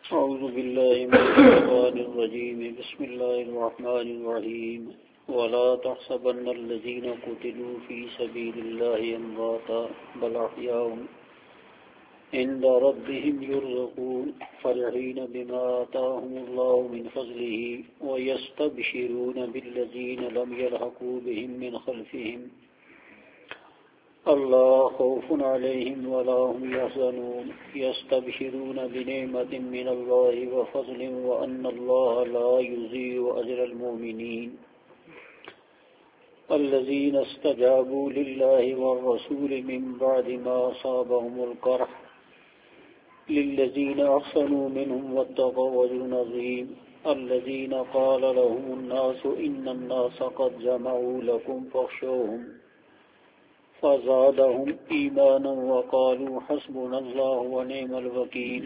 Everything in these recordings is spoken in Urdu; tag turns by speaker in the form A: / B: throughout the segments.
A: أعوذ بالله من الشيطان الرجيم بسم الله الرحمن الرحيم ولا تحسبن الذين قتلوا في سبيل الله أمواتا بل أحياء عند ربهم يرزقون فرحين بما آتاهم الله من فضله ويستبشرون بالذين لم يلحقوا بهم من خلفهم اللہ خوف علیہم ولا هم يحزنون يستبشرون بنعمة من الله وفضل وأن الله لا يضيع أجر المؤمنين الذين استجابوا لله والرسول من بعد ما أصابهم القرح للذين أحسنوا منهم واتقوا أجر عظيم الذين قال لهم الناس إن الناس قد جمعوا لكم فاخشوهم فزادهم ایمانا وقالوا حسبنا الله ونعم الوکیل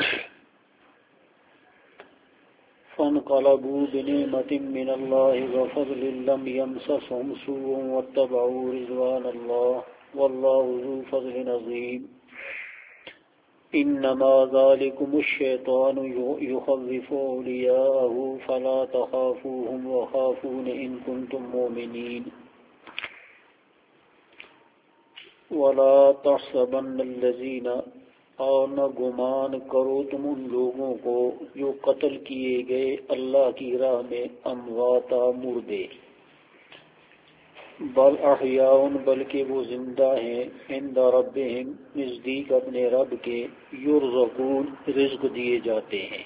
A: فانقلبوا بنعمة من الله وفضل لم يمسسهم سوء واتبعوا رضوان الله والله ذو فضل عظيم انما ذلكم الشيطان يخوف أولياءه فلا تخافوهم وخافون ان كنتم مؤمنين ولا تحسبن الذين اور نہ گمان کرو تم ان لوگوں کو جو قتل کیے گئے اللہ کی راہ میں امواتا مردے بل احیاء بلکہ وہ زندہ ہیں عند ربهم نزدیک اپنے رب کے یرزقون رزق دیے جاتے ہیں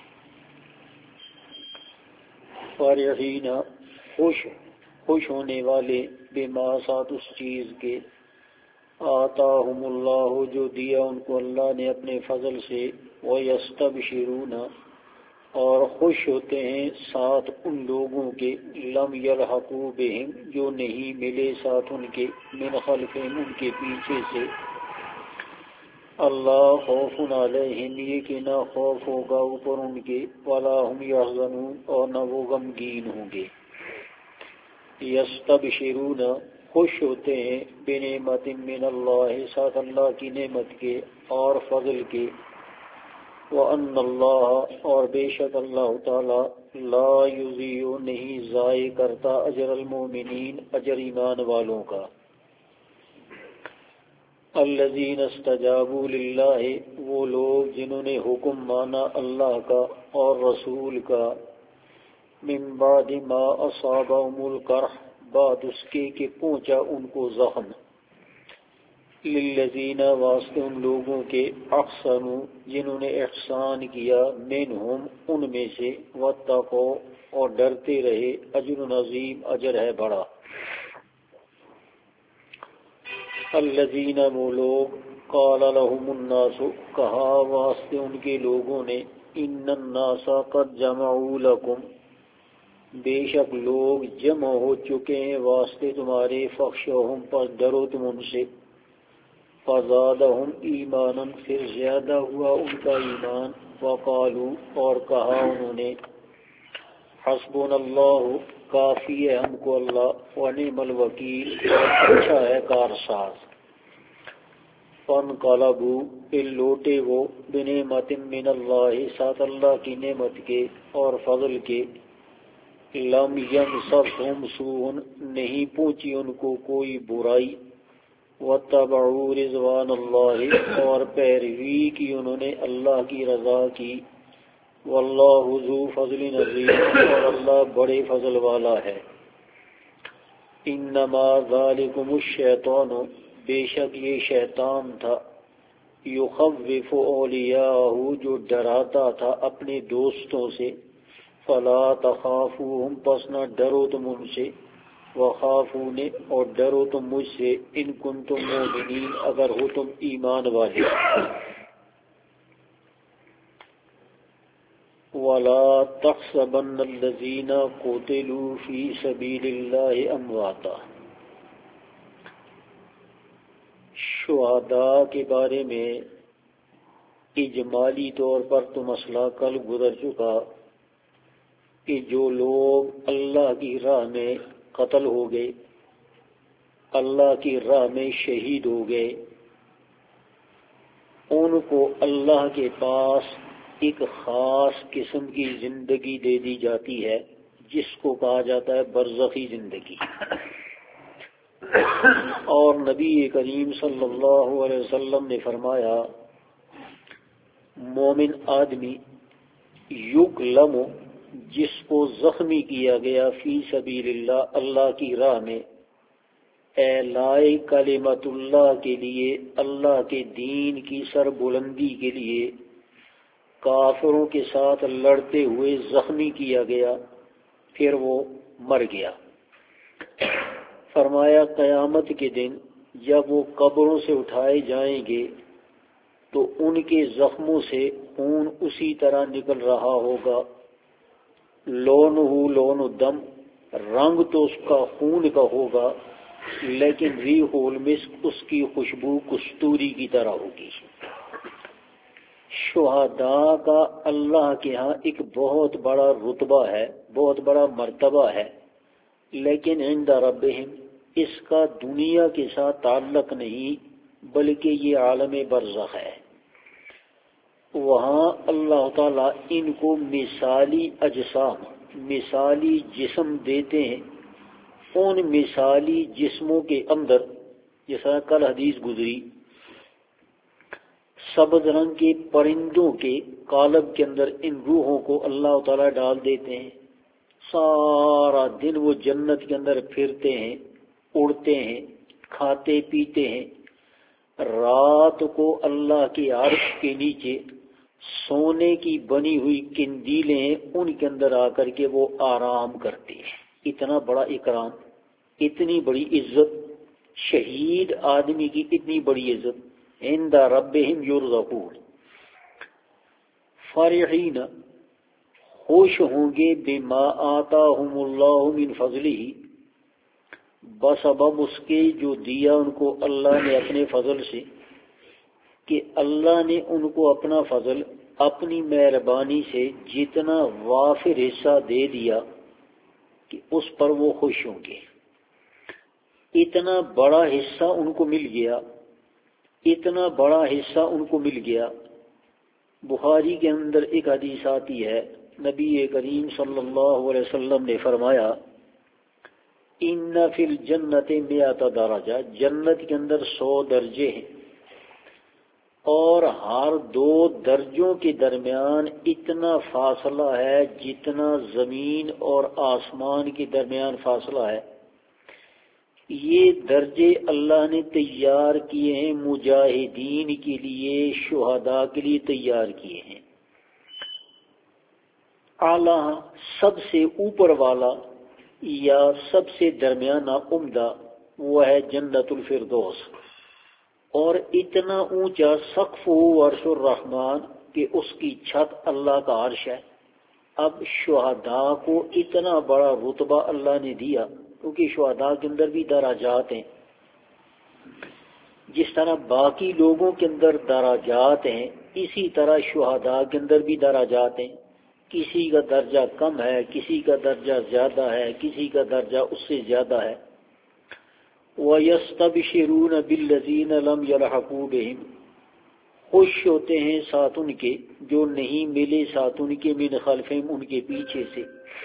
A: فرحین خوش ہونے والے بما ساتھ اس چیز کے آتاہم اللہ جو دیا ان کو اللہ نے اپنے فضل سے وَيَسْتَبْشِرُونَ اور خوش ہوتے ہیں ساتھ ان لوگوں کے لم يلحقوا بہم جو نہیں ملے ساتھ ان کے من خلفہم ان کے پیچھے سے اللہ خوف علیہم یہ کہ نہ خوف ہوگا اوپر ان کے ولا هم يحزنون اور نہ وہ غمگین ہوں گے یستبشرون خوش ہوتے ہیں بنعمت من اللہ ساتھ اللہ کی نعمت کے اور فضل کے وَأَنَّ اللَّهَ اور بے شک اللہ تعالی لا یضیع نہیں ضائع کرتا اجر المؤمنین اجر ایمان والوں کا الذین استجابوا للہ وہ لوگ جنہوں نے حکم مانا اللہ کا اور رسول کا من بعد ما اصابهم القرح بعد اس کے کہ پہنچا ان کو زخم للذین واسطے ان لوگوں کے احسنوا جنہوں نے احسان کیا منہم ان میں سے واتقوا اور ڈرتے رہے اجر عظیم اجر ہے بڑا الذین وہ لوگ قال لهم الناس کہا واسطے ان کے لوگوں نے ان الناس قد جمعوا لکم بے شک لوگ جمع ہو چکے ہیں واسطے تمہارے فخشوہم پس ڈرو تم ان سے فزادہم ایمانا پھر زیادہ ہوا ان کا ایمان وقالو اور کہا انہوں نے حسبنا اللہ کافی ہے ہم کو اللہ ونعم الوکیل اچھا ہے کارساز فانقلبوا پھر لوٹے وہ بنعمت من اللہ ساتھ اللہ کی نعمت کے اور فضل کے لم یمسسہم سوء نہیں پہنچی ان کو کوئی برائی واتبعوا رضوان اللہ اور پیروی کی انہوں نے اللہ کی رضا کی واللہ ذو فضل عظیم اور اللہ بڑے فضل والا ہے انما ذالکم الشیطان بے شک یہ شیطان تھا یخوف اولیاءہ جو ڈراتا تھا اپنے دوستوں سے فلا تخافوہم پس نہ ڈرو تم ان سے وخافون اور ڈرو تم مجھ سے ان کنتم مومنین اگر ہو تم ایمان والے ولا تحسبن الذین قتلوا فی سبیل اللہ امواتا شہداء کے بارے میں اجمالی طور پر تو مسئلہ کل گزر چکا کہ جو لوگ اللہ کی راہ میں قتل ہو گئے اللہ کی راہ میں شہید ہو گئے ان کو اللہ کے پاس ایک خاص قسم کی زندگی دے دی جاتی ہے جس کو کہا جاتا ہے برزخی زندگی. اور نبی کریم صلی اللہ علیہ وسلم نے فرمایا مومن آدمی یکلم جس کو زخمی کیا گیا فی سبیل اللہ اللہ کی راہ میں اعلاء کلمت اللہ کے لیے اللہ کے دین کی سر بلندی کے لیے کافروں کے ساتھ لڑتے ہوئے زخمی کیا گیا پھر وہ مر گیا. فرمایا قیامت کے دن جب وہ قبروں سے اٹھائے جائیں گے تو ان کے زخموں سے خون اسی طرح نکل رہا ہوگا. لون دم رنگ تو اس کا خون کا ہوگا لیکن ریح المسک اس کی خوشبو کستوری کی طرح ہوگی. شہداء کا اللہ کے ہاں ایک بہت بڑا رتبہ ہے، بہت بڑا مرتبہ ہے، لیکن عند ربہم اس کا دنیا کے ساتھ تعلق نہیں بلکہ یہ عالم برزخ ہے. وہاں اللہ تعالیٰ ان کو مثالی اجسام، مثالی جسم دیتے ہیں. ان مثالی جسموں کے اندر جیسا کل حدیث گزری سبز رنگ کے پرندوں کے قالب کے اندر ان روحوں کو اللہ تعالیٰ ڈال دیتے ہیں. سارا دن وہ جنت کے اندر پھرتے ہیں، اڑتے ہیں، کھاتے پیتے ہیں. رات کو اللہ کے عرش کے نیچے سونے کی بنی ہوئی قندیلیں ہیں، ان کے اندر آ کر کے وہ آرام کرتے ہیں. اتنا بڑا اکرام، اتنی بڑی عزت، شہید آدمی کی اتنی بڑی عزت. عند ربہم یرزقون فرحین خوش ہوں گے بما آتاہم اللہ من فضلہ بسبب اس کے جو دیا ان کو اللہ نے اپنے فضل سے، کہ اللہ نے ان کو اپنا فضل اپنی مہربانی سے جتنا وافر حصہ دے دیا کہ اس پر وہ خوش ہوں گے. اتنا بڑا حصہ ان کو مل گیا، اتنا بڑا حصہ ان کو مل گیا. بخاری کے اندر ایک حدیث آتی ہے، نبی کریم صلی اللہ علیہ وسلم نے فرمایا ان فی الجنت 100 درجہ، جنت کے اندر 100 درجے ہیں اور ہر 2 درجوں کے درمیان اتنا فاصلہ ہے جتنا زمین اور آسمان کے درمیان فاصلہ ہے. یہ درجے اللہ نے تیار کیے ہیں مجاہدین کے لیے، شہداء کے لیے تیار کیے ہیں. اعلیٰ سب سے اوپر والا یا سب سے درمیانہ عمدہ وہ ہے جنت الفردوس، اور اتنا اونچا سقف ہو عرش الرحمن کہ اس کی چھت اللہ کا عرش ہے. اب شہداء کو اتنا بڑا رتبہ اللہ نے دیا کیونکہ شہداء کے اندر بھی درجات ہیں. جس طرح باقی لوگوں کے اندر درجات ہیں اسی طرح شہداء کے اندر بھی درجات ہیں. کسی کا درجہ کم ہے، کسی کا درجہ زیادہ ہے، کسی کا درجہ اس سے زیادہ ہے. وَيَسْتَبْشِرُونَ بِالَّذِينَ لَمْ يَلْحَقُوا بِهِمْ خوش ہوتے ہیں ساتھ ان کے جو نہیں ملے ساتھ ان کے من خلفہم ان کے پیچھے سے.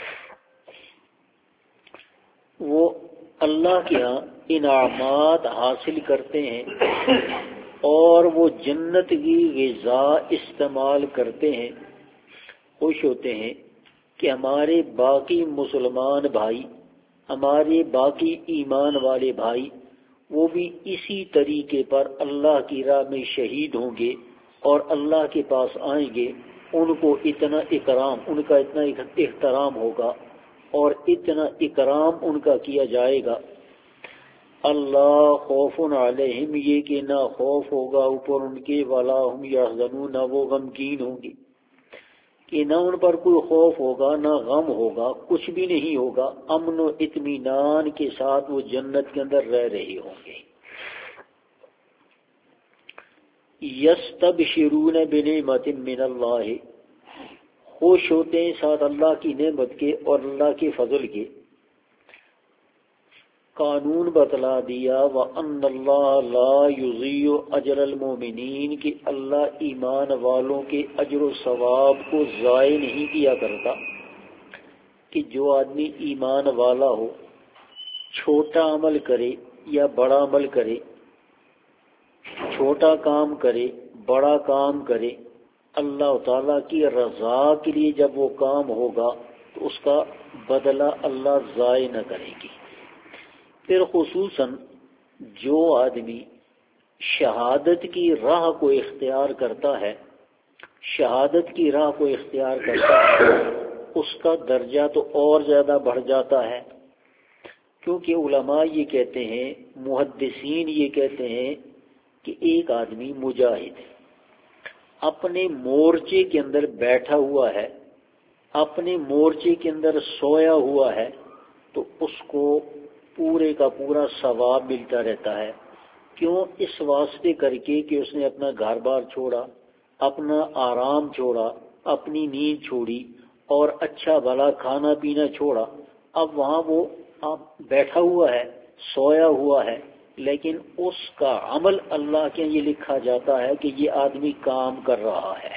A: وہ اللہ کے ہاں انعامات حاصل کرتے ہیں اور وہ جنت کی غذا استعمال کرتے ہیں. خوش ہوتے ہیں کہ ہمارے باقی مسلمان بھائی، ہمارے باقی ایمان والے بھائی وہ بھی اسی طریقے پر اللہ کی راہ میں شہید ہوں گے اور اللہ کے پاس آئیں گے. ان کو اتنا اکرام، ان کا اتنا احترام ہوگا اور اتنا اکرام ان کا کیا جائے گا. اللہ خوف علیہم یہ کہ نہ خوف ہوگا اوپر ان کے، ولا ہم یحزنون نہ وہ غمگین ہوں گے، کہ نہ ان پر کوئی خوف ہوگا نہ غم ہوگا، کچھ بھی نہیں ہوگا. امن و اطمینان کے ساتھ وہ جنت کے اندر رہ رہے ہوں گے. یستبشرون بنعمت من اللہ خوش ہوتے ہیں ساتھ اللہ کی نعمت کے اور اللہ کے فضل کے. قانون بتلا دیا وَأَنَّ اللَّهَ لَا يُضِيعُ أَجْرَ الْمُؤْمِنِينَ کہ اللہ ایمان والوں کے اجر و ثواب کو ضائع نہیں کیا کرتا. کہ جو آدمی ایمان والا ہو چھوٹا عمل کرے یا بڑا عمل کرے، چھوٹا کام کرے بڑا کام کرے، اللہ تعالیٰ کی رضا کے لیے جب وہ کام ہوگا تو اس کا بدلہ اللہ ضائع نہ کرے گی. پھر خصوصاً جو آدمی شہادت کی راہ کو اختیار کرتا ہے، شہادت کی راہ کو اختیار کرتا ہے، اس کا درجہ تو اور زیادہ بڑھ جاتا ہے. کیونکہ علماء یہ کہتے ہیں، محدثین یہ کہتے ہیں کہ ایک آدمی مجاہد اپنے مورچے کے اندر بیٹھا ہوا ہے، اپنے مورچے کے اندر سویا ہوا ہے، تو اس کو پورے کا پورا ثواب ملتا رہتا ہے. کیوں؟ اس واسطے کر کے کہ اس نے اپنا گھر بار چھوڑا، اپنا آرام چھوڑا، اپنی نیند چھوڑی اور اچھا بھلا کھانا پینا چھوڑا. اب وہاں وہ بیٹھا ہوا ہے، سویا ہوا ہے، لیکن اس کا عمل اللہ کے یہ لکھا جاتا ہے کہ یہ آدمی کام کر رہا ہے.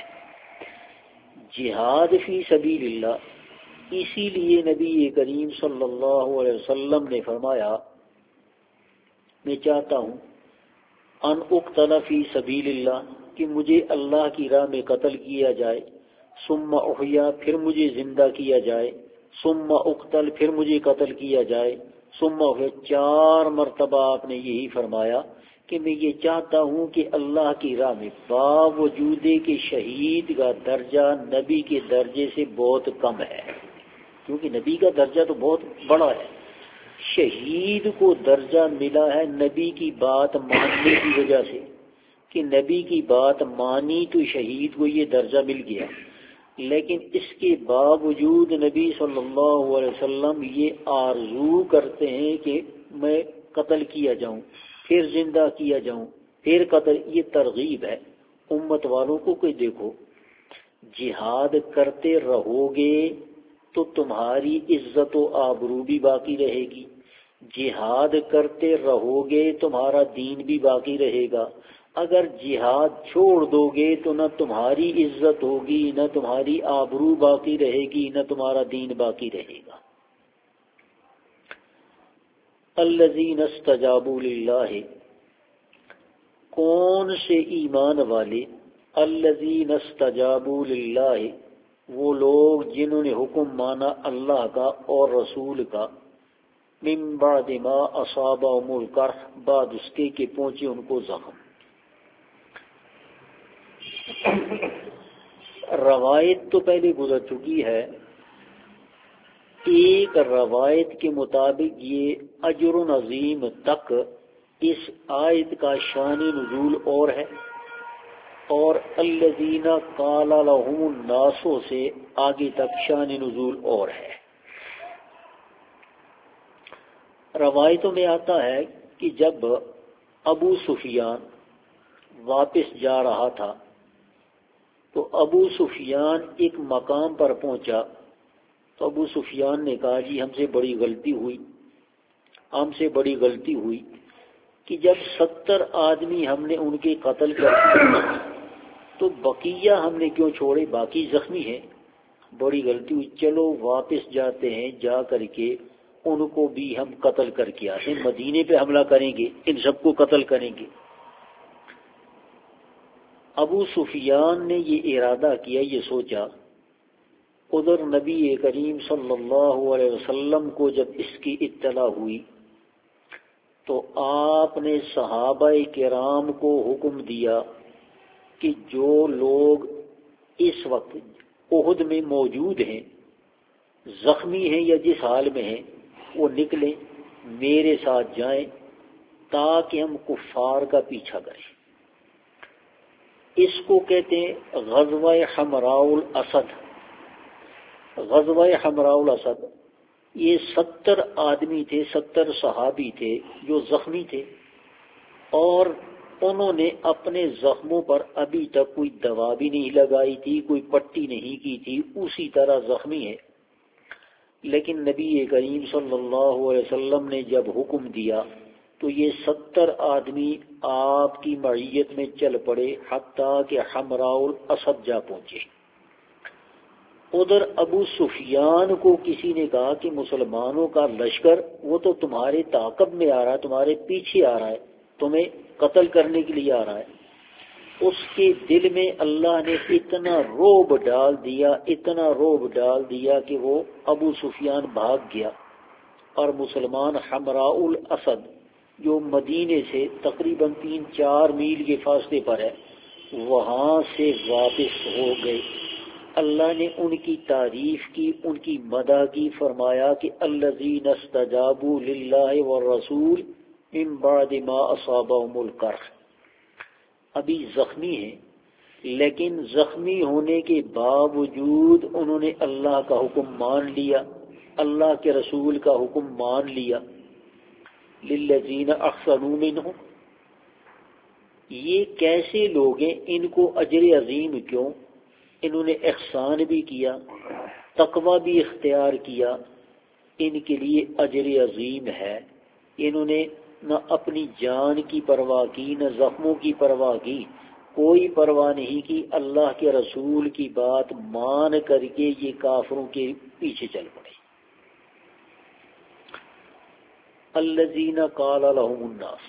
A: جہاد فی سبیل اللہ. اسی لیے نبی کریم صلی اللہ علیہ وسلم نے فرمایا، میں چاہتا ہوں ان اقتل فی سبیل اللہ کہ مجھے اللہ کی راہ میں قتل کیا جائے، ثم احیا پھر مجھے زندہ کیا جائے، ثم اقتل پھر مجھے قتل کیا جائے، ثم احیا. 4 مرتبہ آپ نے یہی فرمایا کہ میں یہ چاہتا ہوں کہ اللہ کی راہ میں باوجود کہ شہید کا درجہ نبی کے درجے سے بہت کم ہے، کیونکہ نبی کا درجہ تو بہت بڑا ہے، شہید کو درجہ ملا ہے نبی کی بات ماننے کی وجہ سے، کہ نبی کی بات مانی تو شہید کو یہ درجہ مل گیا. لیکن اس کے باوجود نبی صلی اللہ علیہ وسلم یہ آرزو کرتے ہیں کہ میں قتل کیا جاؤں، پھر زندہ کیا جاؤں، پھر قتل. یہ ترغیب ہے امت والوں کو کہ دیکھو جہاد کرتے رہو گے تو تمہاری عزت و آبرو بھی باقی رہے گی، جہاد کرتے رہو گے تمہارا دین بھی باقی رہے گا. اگر جہاد چھوڑ دو گے تو نہ تمہاری عزت ہوگی، نہ تمہاری آبرو باقی رہے گی، نہ تمہارا دین باقی رہے گا. الذین استجابوا للہ. کون سے ایمان والے؟ الذین استجابوا للہ، وہ لوگ جنہوں نے حکم مانا اللہ کا اور رسول کا. من بعد ما اصابهم القرح، بعد اس کے کہ پہنچے ان کو زخم. روایت تو پہلے گزر چکی ہے. ایک روایت کے مطابق یہ اجر عظیم تک اس آیت کا شان نزول اور ہے، اور الذین قال لهم الناس سے آگے تک شان نزول اور ہے. روایتوں میں آتا ہے کہ جب ابو سفیان واپس جا رہا تھا تو ابو سفیان ایک مقام پر پہنچا تو ابو سفیان نے کہا جی ہم سے بڑی غلطی ہوئی کہ جب 70 آدمی ہم نے ان کے قتل کر دیے تو بقیہ ہم نے کیوں چھوڑے، باقی زخمی ہیں، بڑی غلطی ہوئی. چلو واپس جاتے ہیں، جا کر کے ان کو بھی ہم قتل کر کے آتے ہیں، مدینے پہ حملہ کریں گے، ان سب کو قتل کریں گے. ابو سفیان نے یہ ارادہ کیا، یہ سوچا. ادھر نبی کریم صلی اللہ علیہ وسلم کو جب اس کی اطلاع ہوئی تو آپ نے صحابہ کرام کو حکم دیا کہ جو لوگ اس وقت احد میں موجود ہیں، زخمی ہیں یا جس حال میں ہیں، وہ نکلیں میرے ساتھ جائیں تاکہ ہم کفار کا پیچھا کریں. اس کو کہتے ہیں غزوہ حمراء الاسد. غزوہ حمراء الاسد یہ 70 آدمی تھے، 70 صحابی تھے جو زخمی تھے، اور انہوں نے اپنے زخموں پر ابھی تک کوئی دوا بھی نہیں لگائی تھی، کوئی پٹی نہیں کی تھی، اسی طرح زخمی ہے. لیکن نبی کریم صلی اللہ علیہ وسلم نے جب حکم دیا تو یہ 70 آدمی آپ کی معیت میں چل پڑے حتیٰ کہ حمراء الاسد جا پہنچے۔ ادھر ابو سفیان کو کسی نے کہا کہ مسلمانوں کا لشکر وہ تو تمہارے تعاقب میں آ رہا ہے، تمہارے پیچھے آ رہا ہے، تمہیں قتل کرنے کے لیے آ رہا ہے۔ اس کے دل میں اللہ نے اتنا روب ڈال دیا، اتنا روب ڈال دیا کہ وہ ابو سفیان بھاگ گیا، اور مسلمان حمراء الاسد جو مدینے سے تقریباً 3-4 میل کے فاصلے پر ہے وہاں سے واپس ہو گئے۔ اللہ نے ان کی تعریف کی، ان کی مدح کی، فرمایا کہ الذین استجابوا للہ والرسول من بعد ما اصابهم القرح۔ ابھی زخمی ہیں لیکن زخمی ہونے کے باوجود انہوں نے اللہ کا حکم مان لیا، اللہ کے رسول کا حکم مان لیا۔ للذین احسنوا منہم، یہ کیسے لوگ ہیں، ان کو اجر عظیم کیوں؟ انہوں نے احسان بھی کیا، تقوی بھی اختیار کیا، ان کے لیے اجر عظیم ہے۔ انہوں نے نہ اپنی جان کی پرواہ کی، نہ زخموں کی پرواہ کی، کوئی پرواہ نہیں کی، اللہ کے رسول کی بات مان کر کے یہ کافروں کے پیچھے چل پڑے۔ الذین قال لهم الناس،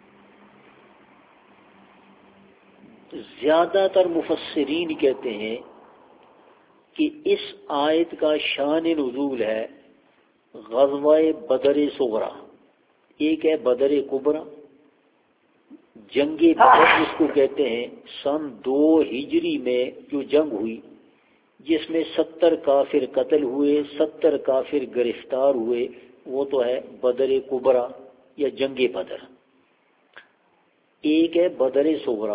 A: زیادہ تر مفسرین کہتے ہیں کہ اس آیت کا شان نزول ہے غزوہ بدر صغرا، ایک ہے بدر کبرا، جنگ بدر جس کو کہتے ہیں، سن 2 ہجری میں جو جنگ ہوئی جس میں 70 کافر قتل ہوئے، 70 کافر گرفتار ہوئے، وہ تو ہے بدر کبرا یا جنگ بدر۔ ایک ہے بدر صغرا۔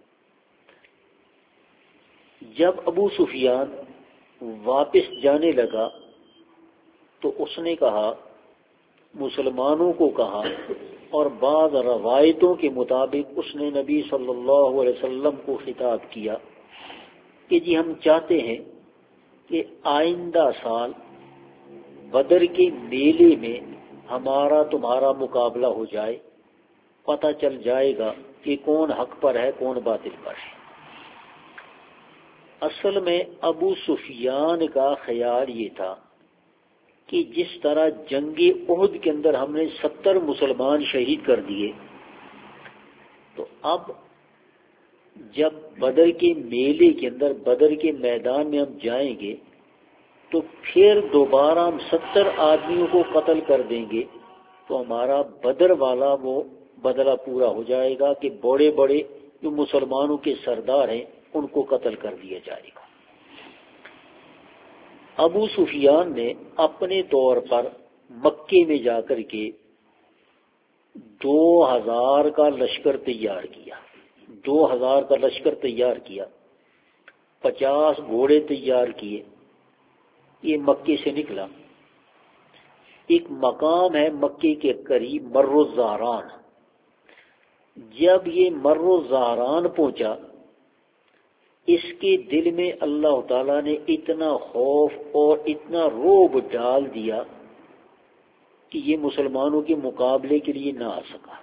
A: جب ابو سفیان واپس جانے لگا تو اس نے کہا، مسلمانوں کو کہا، اور بعض روایتوں کے مطابق اس نے نبی صلی اللہ علیہ وسلم کو خطاب کیا کہ جی ہم چاہتے ہیں کہ آئندہ سال بدر کے میلے میں ہمارا تمہارا مقابلہ ہو جائے، پتہ چل جائے گا کہ کون حق پر ہے کون باطل پر ہے۔ اصل میں ابو سفیان کا خیال یہ تھا کہ جس طرح جنگ احد کے اندر ہم نے 70 مسلمان شہید کر دیے، تو اب جب بدر کے میلے کے اندر بدر کے میدان میں ہم جائیں گے تو پھر دوبارہ ہم 70 آدمیوں کو قتل کر دیں گے، تو ہمارا بدر والا وہ بدلہ پورا ہو جائے گا کہ بڑے بڑے جو مسلمانوں کے سردار ہیں ان کو قتل کر دیا جائے گا۔ ابو سفیان نے اپنے طور پر مکے میں جا کر کے 2000 کا لشکر تیار کیا، 2000 کا لشکر تیار کیا، 50 گھوڑے تیار کیے۔ یہ مکے سے نکلا، ایک مقام ہے مکے کے قریب مر الزہران۔ جب یہ مر الزہران پہنچا، اس کے دل میں اللہ تعالیٰ نے اتنا خوف اور اتنا روب ڈال دیا کہ یہ مسلمانوں کے مقابلے کے لیے نہ آ سکا۔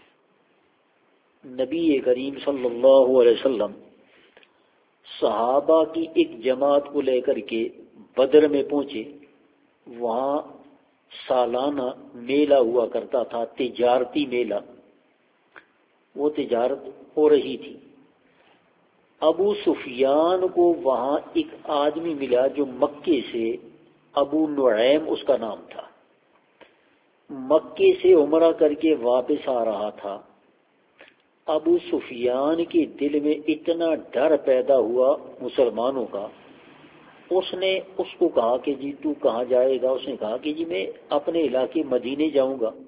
A: نبی کریم صلی اللہ علیہ وسلم صحابہ کی ایک جماعت کو لے کر کے بدر میں پہنچے۔ وہاں سالانہ میلہ ہوا کرتا تھا، تجارتی میلہ، وہ تجارت ہو رہی تھی۔ ابو سفیان کو وہاں ایک آدمی ملا جو مکے سے، ابو نعیم اس کا نام تھا، مکے سے عمرہ کر کے واپس آ رہا تھا۔ ابو سفیان کے دل میں اتنا ڈر پیدا ہوا مسلمانوں کا، اس نے اس کو کہا کہ جی تو کہاں جائے گا؟ اس نے کہا کہ جی میں اپنے علاقے مدینے جاؤں گا۔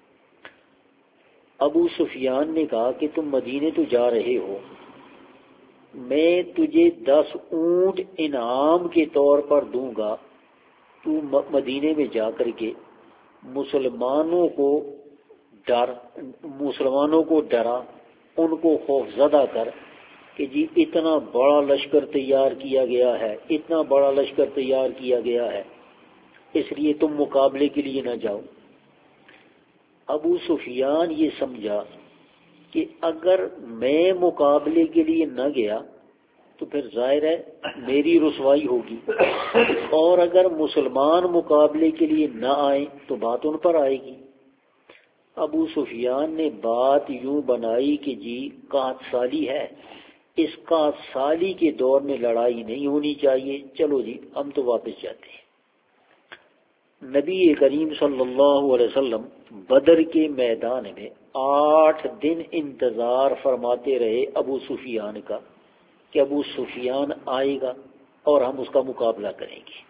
A: ابو سفیان نے کہا کہ تم مدینے تو جا رہے ہو، میں تجھے 10 اونٹ انعام کے طور پر دوں گا، تو مدینے میں جا کر کے مسلمانوں کو ڈرا، ان کو خوف زدہ کر کہ جی اتنا بڑا لشکر تیار کیا گیا ہے، اتنا بڑا لشکر تیار کیا گیا ہے۔ اس لیے تم مقابلے کے لیے نہ جاؤ۔ ابو سفیان یہ سمجھا کہ اگر میں مقابلے کے لیے نہ گیا تو پھر ظاہر ہے میری رسوائی ہوگی، اور اگر مسلمان مقابلے کے لیے نہ آئیں تو بات ان پر آئے گی۔ ابو سفیان نے بات یوں بنائی کہ جی قحط سالی ہے، اس قحط سالی کے دور میں لڑائی نہیں ہونی چاہیے، چلو جی ہم تو واپس جاتے ہیں۔ نبی کریم صلی اللہ علیہ وسلم بدر کے میدان میں 8 دن انتظار فرماتے رہے ابو سفیان کا کہ ابو سفیان آئے گا اور ہم اس کا مقابلہ کریں گے۔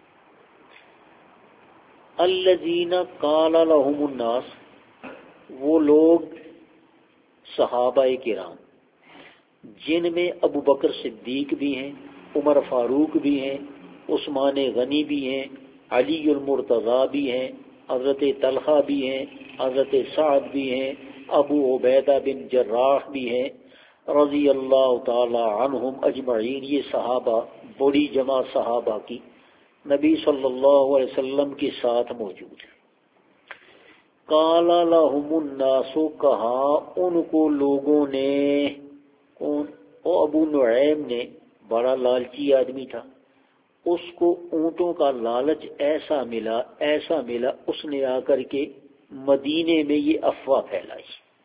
A: الذین قال لهم الناس، وہ لوگ صحابہ کرام جن میں ابو بکر صدیق بھی ہیں، عمر فاروق بھی ہیں، عثمان غنی بھی ہیں، علی المرتضیٰ بھی ہیں، حضرت طلحہ بھی ہیں، حضرت سعد بھی ہیں، ابو عبیدہ بن جراح بھی ہیں، رضی اللہ تعالی عنہم اجمعین۔ یہ صحابہ، بڑی جمع صحابہ کی نبی صلی اللہ علیہ وسلم کے ساتھ موجود ہے۔ قال لهم الناس، کہا ان کو لوگوں نے، کون؟ ابو نعیم نے، بڑا لالچی آدمی تھا، اس کو اونٹوں کا لالچ ایسا ملا اس نے آ کر کے مدینے میں یہ افواہ پھیلائی۔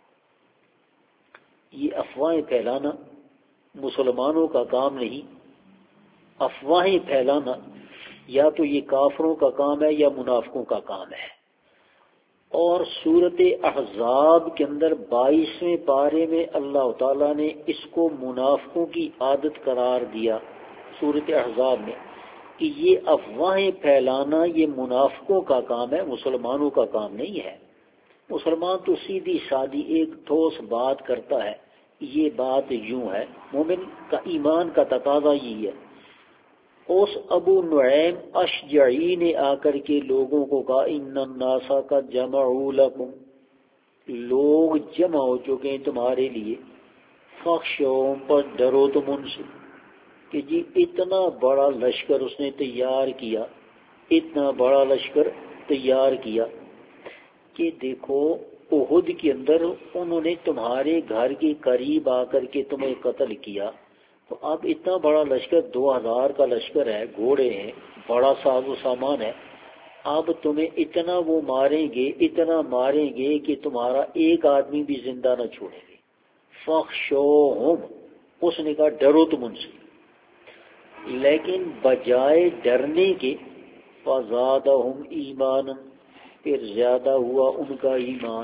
A: یہ افواہیں پھیلانا مسلمانوں کا کام نہیں، افواہیں پھیلانا یا تو یہ کافروں کا کام ہے یا منافقوں کا کام ہے۔ اور سورۃ احزاب کے اندر 22ویں پارے میں اللہ تعالیٰ نے اس کو منافقوں کی عادت قرار دیا، سورۃ احزاب میں، کہ یہ افواہیں پھیلانا یہ منافقوں کا کام ہے، مسلمانوں کا کام نہیں ہے۔ مسلمان تو سیدھی سادی ایک ٹھوس بات کرتا ہے، یہ بات یوں ہے، مومن کا ایمان کا تقاضا یہی ہے۔ اس ابو نعیم اشجعی نے آ کر کے لوگوں کو کہا ان الناس قد جمعوا لکم، لوگ جمع ہو چکے ہیں تمہارے لیے، فخشوہم، پر ڈرو تم ان سے، کہ جی اتنا بڑا لشکر اس نے تیار کیا، اتنا بڑا لشکر تیار کیا کہ دیکھو احد کے اندر انہوں نے تمہارے گھر کے قریب آ کر کے تمہیں قتل کیا، تو اب اتنا بڑا لشکر 2000 کا لشکر ہے، گھوڑے ہیں، بڑا ساز و سامان ہے، اب تمہیں اتنا وہ ماریں گے، اتنا ماریں گے کہ تمہارا ایک آدمی بھی زندہ نہ چھوڑیں گے۔ فخشوہم، اس نے کہا ڈرو تم ان سے، لیکن بجائے ڈرنے کے فزادہم ایمانا، پھر زیادہ ہوا ان کا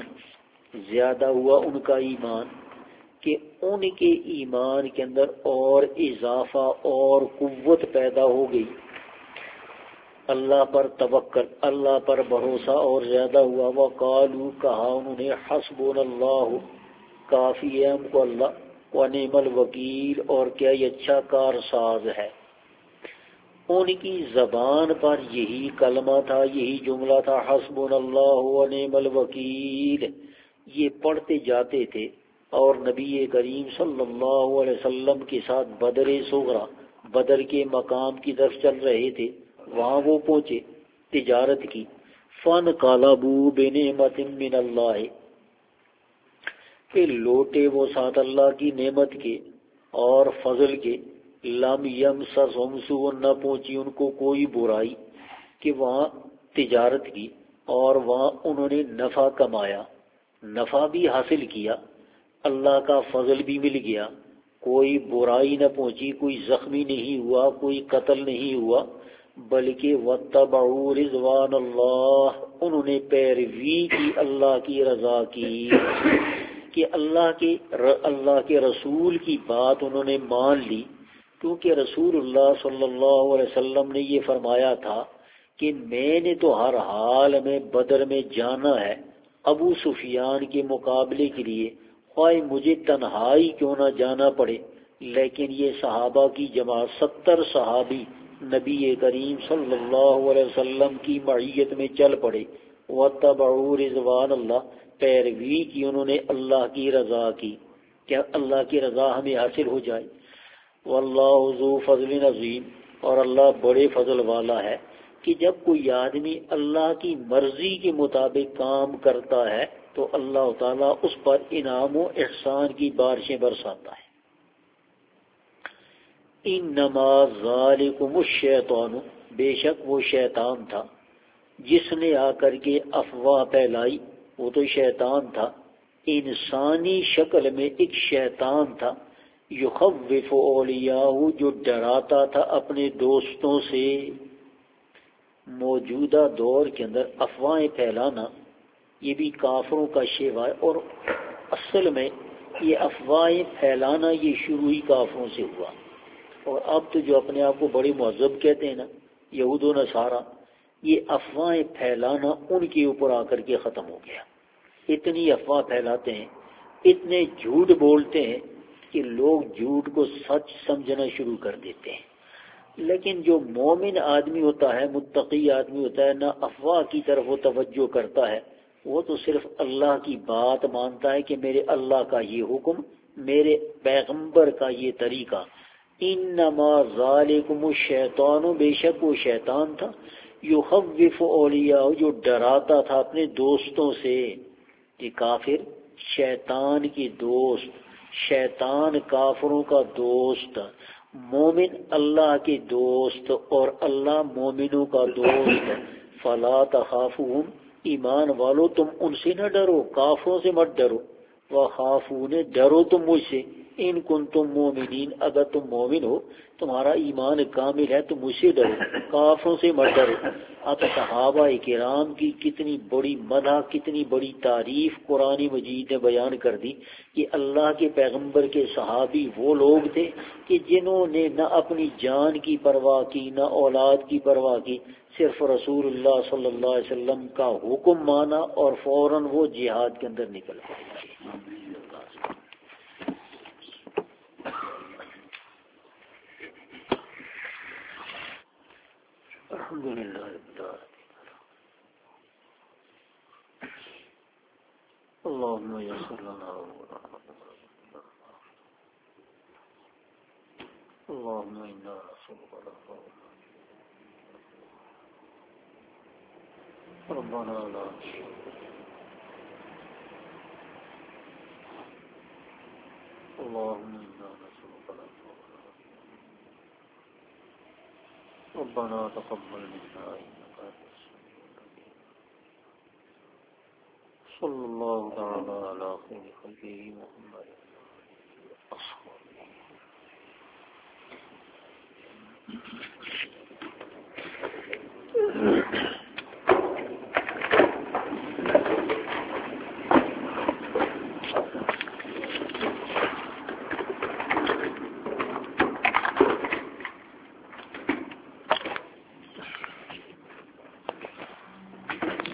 A: ایمان، کہ ان کے ایمان کے اندر اور اضافہ اور قوت پیدا ہو گئی، اللہ پر توکل، اللہ پر بھروسہ اور زیادہ ہوا۔ وقالو، کہا انہوں نے، حسبنا اللہ، کافی ہے ہم کو اللہ، ونعم الوکیل، اور کیا یہ اچھا کارساز ہے۔ ان کی زبان پر یہی کلمہ تھا، یہی جملہ تھا، حسبنا اللہ ونعم الوکیل، یہ پڑھتے جاتے تھے، اور نبی کریم صلی اللہ علیہ وسلم کے ساتھ بدر صغرا، بدر کے مقام کی طرف چل رہے تھے، وہاں وہ پہنچے تجارت کی، فن قلبو بنعمت من اللہ، کہ لوٹے وہ ساتھ اللہ کی نعمت کے اور فضل کے، لم یمسسہم سوء، نہ پہنچی ان کو کوئی برائی، کہ وہاں تجارت کی اور وہاں انہوں نے نفع کمایا، نفع بھی حاصل کیا، اللہ کا فضل بھی مل گیا، کوئی برائی نہ پہنچی، کوئی زخمی نہیں ہوا، کوئی قتل نہیں ہوا، بلکہ واتبعوا رضوان اللہ، انہوں نے پیروی کی اللہ کی رضا کی، کہ اللہ کے رسول کی بات انہوں نے مان لی، کیونکہ رسول اللہ صلی اللہ علیہ وسلم نے یہ فرمایا تھا کہ میں نے تو ہر حال میں بدر میں جانا ہے ابو سفیان کے مقابلے کے لیے، خواہ مجھے تنہائی کیوں نہ جانا پڑے، لیکن یہ صحابہ کی جماعت 70 صحابی نبی کریم صلی اللہ علیہ وسلم کی معیت میں چل پڑے، واتبعوا رضوان اللہ، پیروی کی انہوں نے اللہ کی رضا کی، کیا اللہ کی رضا ہمیں حاصل ہو جائے۔ واللہ ذو فضل عظیم، اور اللہ بڑے فضل والا ہے۔ کہ جب کوئی آدمی اللہ کی مرضی کے مطابق کام کرتا ہے تو اللہ تعالیٰ اس پر انعام و احسان کی بارشیں برساتا ہے. انما ذالکم الشیطان، بے شک وہ شیطان تھا جس نے آ کر کے افواہ پھیلائی. وہ تو شیطان تھا، انسانی شکل میں ایک شیطان تھا. یخوف اولیاءہ، جو ڈراتا تھا اپنے دوستوں سے. موجودہ دور کے اندر افواہیں پھیلانا یہ بھی کافروں کا شیوا ہے، اور اصل میں یہ افواہیں پھیلانا یہ شروع ہی کافروں سے ہوا. اور اب تو جو اپنے آپ کو بڑے مہذب کہتے ہیں نا، یہود و نصارہ، یہ افواہیں پھیلانا ان کے اوپر آ کر کے ختم ہو گیا. اتنی افواہ پھیلاتے ہیں، اتنے جھوٹ بولتے ہیں کہ لوگ جھوٹ کو سچ سمجھنا شروع کر دیتے ہیں. لیکن جو مومن آدمی ہوتا ہے، متقی آدمی ہوتا ہے، نہ افواہ کی طرف وہ توجہ کرتا ہے. وہ تو صرف اللہ کی بات مانتا ہے کہ میرے اللہ کا یہ حکم، میرے پیغمبر کا یہ طریقہ. انما ذالکم الشیطان، بے شک وہ شیطان تھا، یخوف اولیاء، جو ڈراتا تھا اپنے دوستوں سے. کہ کافر شیطان کی دوست، شیطان کافروں کا دوست، مومن اللہ کے دوست اور اللہ مومنوں کا دوست. فلا تخافوہم، ایمان والو تم ان سے نہ ڈرو، کافروں سے مت ڈرو. وخافون، ڈرو تم مجھ سے. ان کنتم مومنین، اگر تم مومن ہو، تمہارا ایمان کامل ہے تو مجھ سے ڈرو، کافروں سے مت ڈرو. اب صحابہ کرام کی کتنی بڑی مدح، کتنی بڑی تعریف قرآن مجید نے بیان کر دی کہ اللہ کے پیغمبر کے صحابی وہ لوگ تھے کہ جنہوں نے نہ اپنی جان کی پرواہ کی، نہ اولاد کی پرواہ کی، صرف رسول اللہ صلی اللہ علیہ وسلم کا حکم مانا اور فوراً وہ جہاد کے اندر نکل پڑے. الحمدللہ رب العالمین. اللہم یسر لنا اللہم انا نسألک العفو ربنا لا اللہم انا نسألک العفو ربنا تقبل منا انك انت السميع العليم. صلی اللہ تعالی علی خیر خلقہ محمد.